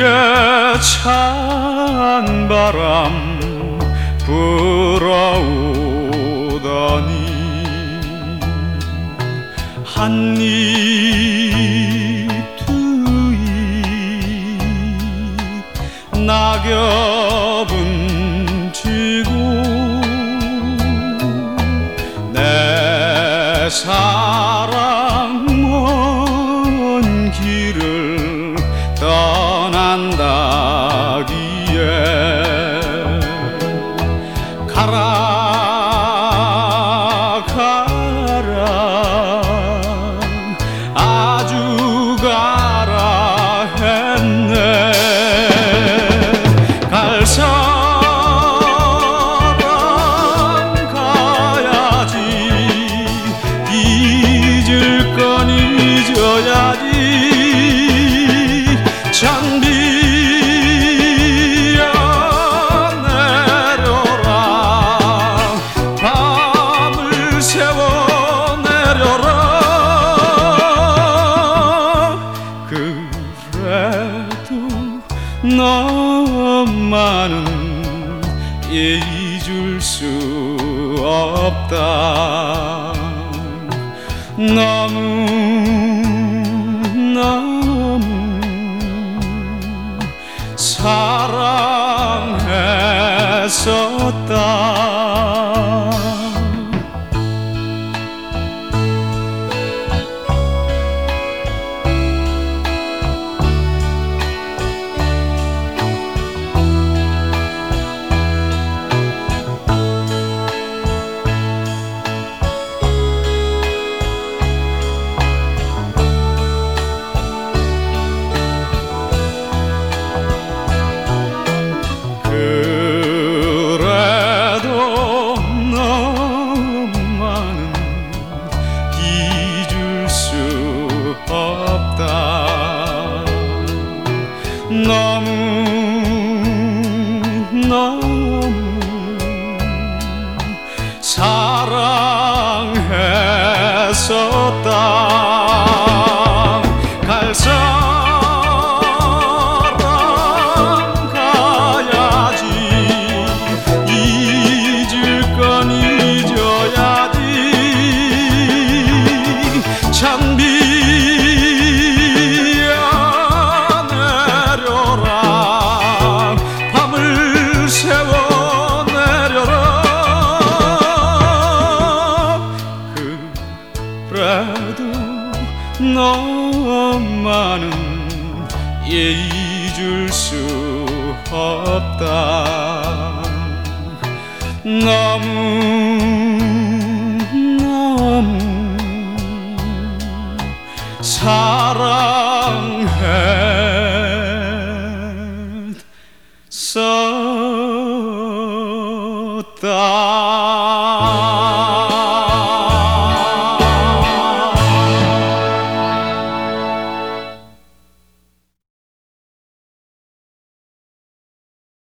찬 바람 불어오더니 한 입 두 입 낙엽은 지고 내 사랑 먼 길을 떠난다기에 가라 가라 아주 가라 했네. 갈 사람 가야지 잊을 건 잊어야지. 장비야 내려라 밤을 새워 내려라. 그래도 너만은 잊을 수 없다. 너무 사랑했었다. 그래도 너만은 잊을 수 없다. 너무 사랑했었다. 갈 사람 가야지 잊을 건 잊어야지. 장비야 내려라 밤을 새워 내려라. 그래도 너만은 잊을 수 없다. 너무 사랑했었다.